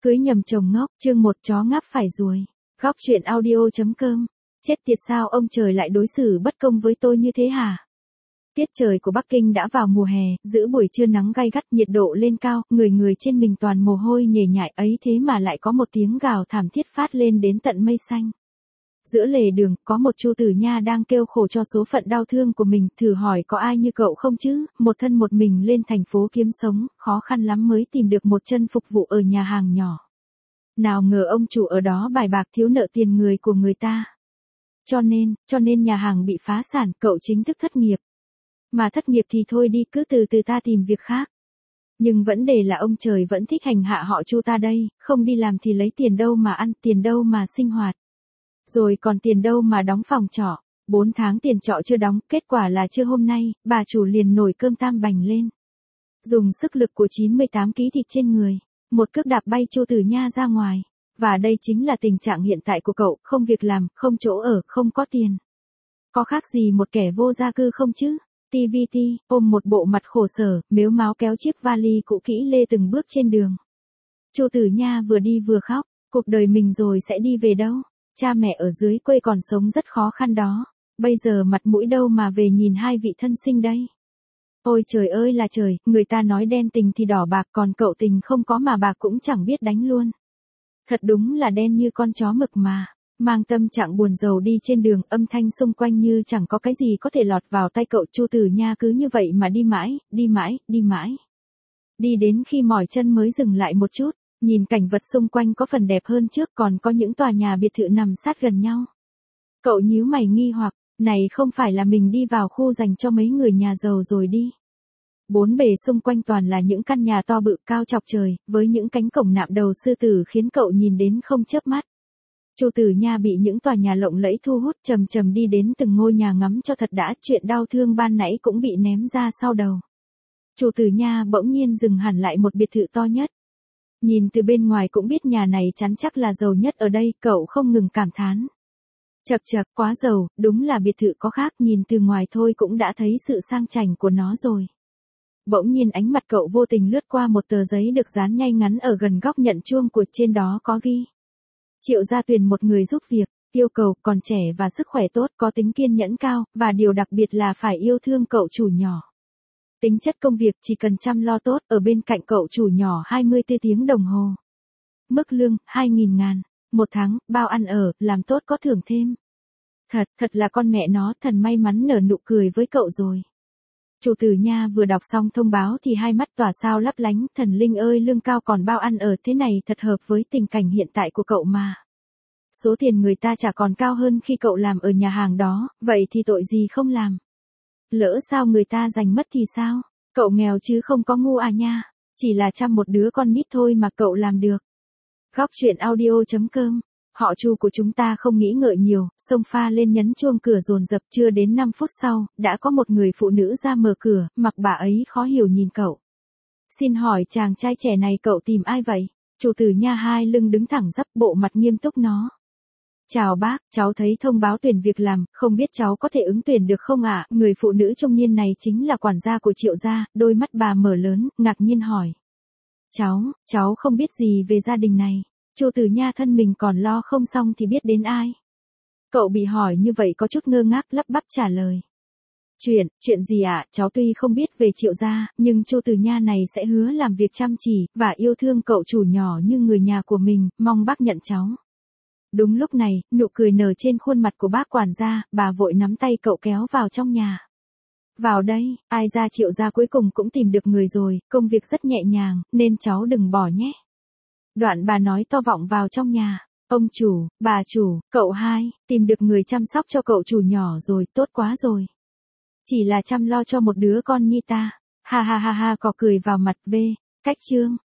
Cưới nhầm chồng ngốc, chương 1 chó ngáp phải ruồi. Góc truyện audio.com. Chết tiệt sao ông trời lại đối xử bất công với tôi như thế hả? Tiết trời của Bắc Kinh đã vào mùa hè, giữa buổi trưa nắng gay gắt, nhiệt độ lên cao, người người trên mình toàn mồ hôi nhễ nhại ấy thế mà lại có một tiếng gào thảm thiết phát lên đến tận mây xanh. Giữa lề đường, có một Chu Tử Nha đang kêu khổ cho số phận đau thương của mình, thử hỏi có ai như cậu không chứ, một thân một mình lên thành phố kiếm sống, khó khăn lắm mới tìm được một chân phục vụ ở nhà hàng nhỏ. Nào ngờ ông chủ ở đó bài bạc thiếu nợ tiền người của người ta. Cho nên nhà hàng bị phá sản, cậu chính thức thất nghiệp. Mà thất nghiệp thì thôi đi, cứ từ từ ta tìm việc khác. Nhưng vấn đề là ông trời vẫn thích hành hạ họ Chu ta đây, không đi làm thì lấy tiền đâu mà ăn, tiền đâu mà sinh hoạt. Rồi còn tiền đâu mà đóng phòng trọ, 4 tháng tiền trọ chưa đóng, kết quả là trưa hôm nay, bà chủ liền nổi cơm tam bành lên. Dùng sức lực của 98 kg thịt trên người, một cước đạp bay Chu Tử Nha ra ngoài. Và đây chính là tình trạng hiện tại của cậu, không việc làm, không chỗ ở, không có tiền. Có khác gì một kẻ vô gia cư không chứ? TVT, ôm một bộ mặt khổ sở, mếu máo kéo chiếc vali cũ kỹ lê từng bước trên đường. Chu Tử Nha vừa đi vừa khóc, cuộc đời mình rồi sẽ đi về đâu? Cha mẹ ở dưới quê còn sống rất khó khăn đó. Bây giờ mặt mũi đâu mà về nhìn hai vị thân sinh đây? Ôi trời ơi là trời, người ta nói đen tình thì đỏ bạc, còn cậu tình không có mà bạc cũng chẳng biết đánh luôn. Thật đúng là đen như con chó mực mà. Mang tâm trạng buồn rầu đi trên đường, âm thanh xung quanh như chẳng có cái gì có thể lọt vào tai cậu. Chu Tử Nha cứ như vậy mà đi mãi, đi mãi, đi mãi. Đi đến khi mỏi chân mới dừng lại một chút, nhìn cảnh vật xung quanh có phần đẹp hơn trước, còn có những tòa nhà biệt thự nằm sát gần nhau. Cậu nhíu mày nghi hoặc, này không phải là mình đi vào khu dành cho mấy người nhà giàu rồi đi. Bốn bề xung quanh toàn là những căn nhà to bự cao chọc trời, với những cánh cổng nạm đầu sư tử khiến cậu nhìn đến không chớp mắt. Chu Tử Nha bị những tòa nhà lộng lẫy thu hút, chầm chầm đi đến từng ngôi nhà ngắm cho thật đã, chuyện đau thương ban nãy cũng bị ném ra sau đầu. Chu Tử Nha bỗng nhiên dừng hẳn lại một biệt thự to nhất. Nhìn từ bên ngoài cũng biết nhà này chắn chắc là giàu nhất ở đây, cậu không ngừng cảm thán. Chậc chậc, quá giàu, đúng là biệt thự có khác, nhìn từ ngoài thôi cũng đã thấy sự sang chảnh của nó rồi. Bỗng nhiên ánh mặt cậu vô tình lướt qua một tờ giấy được dán ngay ngắn ở gần góc nhận chuông của, trên đó có ghi: Triệu Gia tuyển một người giúp việc, yêu cầu còn trẻ và sức khỏe tốt, có tính kiên nhẫn cao, và điều đặc biệt là phải yêu thương cậu chủ nhỏ. Tính chất công việc chỉ cần chăm lo tốt, ở bên cạnh cậu chủ nhỏ 24 tiếng đồng hồ. Mức lương 2.000 ngàn một tháng, bao ăn ở, làm tốt có thưởng thêm. Thật là con mẹ nó, thần may mắn nở nụ cười với cậu rồi. Chu Tử Nha vừa đọc xong thông báo thì hai mắt tỏa sao lấp lánh, thần linh ơi, lương cao còn bao ăn ở, thế này thật hợp với tình cảnh hiện tại của cậu mà. Số tiền người ta trả còn cao hơn khi cậu làm ở nhà hàng đó, vậy thì tội gì không làm. Lỡ sao người ta giành mất thì sao? Cậu nghèo chứ không có ngu à nha, chỉ là chăm một đứa con nít thôi mà cậu làm được. Góc truyện audio.com. Họ Chu của chúng ta không nghĩ ngợi nhiều, xông pha lên nhấn chuông cửa dồn dập, chưa đến 5 phút sau, đã có một người phụ nữ ra mở cửa, mặc bà ấy khó hiểu nhìn cậu. Xin hỏi chàng trai trẻ này cậu tìm ai vậy? Chu Tử Nha hai lưng đứng thẳng dấp, bộ mặt nghiêm túc nó. Chào bác, cháu thấy thông báo tuyển việc làm, không biết cháu có thể ứng tuyển được không ạ? Người phụ nữ trung niên này chính là quản gia của Triệu gia, đôi mắt bà mở lớn, ngạc nhiên hỏi. Cháu không biết gì về gia đình này. Chu Tử Nha thân mình còn lo không xong thì biết đến ai. Cậu bị hỏi như vậy có chút ngơ ngác, lắp bắp trả lời. Chuyện gì ạ? Cháu tuy không biết về Triệu gia, nhưng Chu Tử Nha này sẽ hứa làm việc chăm chỉ, và yêu thương cậu chủ nhỏ như người nhà của mình, mong bác nhận cháu. Đúng lúc này, nụ cười nở trên khuôn mặt của bác quản gia, bà vội nắm tay cậu kéo vào trong nhà. Vào đây, ai ra Triệu gia cuối cùng cũng tìm được người rồi, công việc rất nhẹ nhàng, nên cháu đừng bỏ nhé. Đoạn bà nói to vọng vào trong nhà. Ông chủ, bà chủ, cậu hai, tìm được người chăm sóc cho cậu chủ nhỏ rồi, tốt quá rồi. Chỉ là chăm lo cho một đứa con như ta. Ha ha ha ha, có cười vào mặt V. Cách chương.